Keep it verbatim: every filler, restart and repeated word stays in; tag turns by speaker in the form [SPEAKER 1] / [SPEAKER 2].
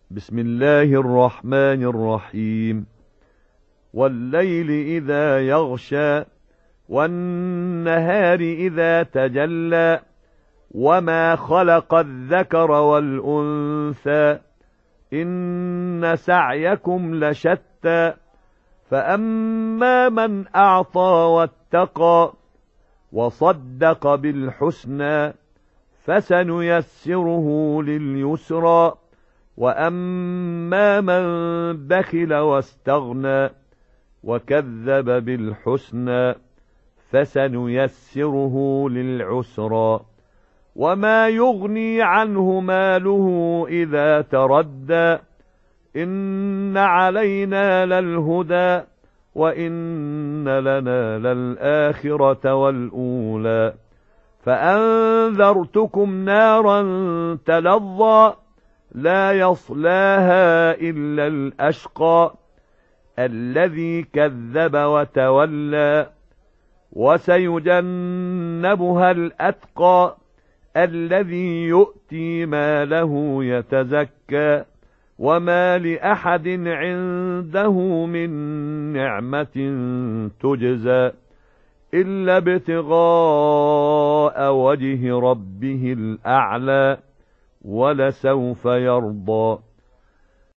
[SPEAKER 1] بسم الله الرحمن الرحيم. والليل إذا يغشى والنهار إذا تجلى وما خلق الذكر والأنثى إن سعيكم لشتى فأما من أعطى واتقى وصدق بالحسنى فسنيسره لليسرى وأما من بخل واستغنى وكذب بالحسنى فسنيسره للعسرى وما يغني عنه ماله إذا تردى إن علينا للهدى وإن لنا للآخرة والأولى فأنذرتكم نارا تلظى لا يصلاها إلا الأشقى الذي كذب وتولى وسيجنبها الأتقى الذي يؤتي ماله يتزكى وما لأحد عنده من نعمة تجزى إلا ابتغاء وجه ربه الأعلى ولسوف يرضى.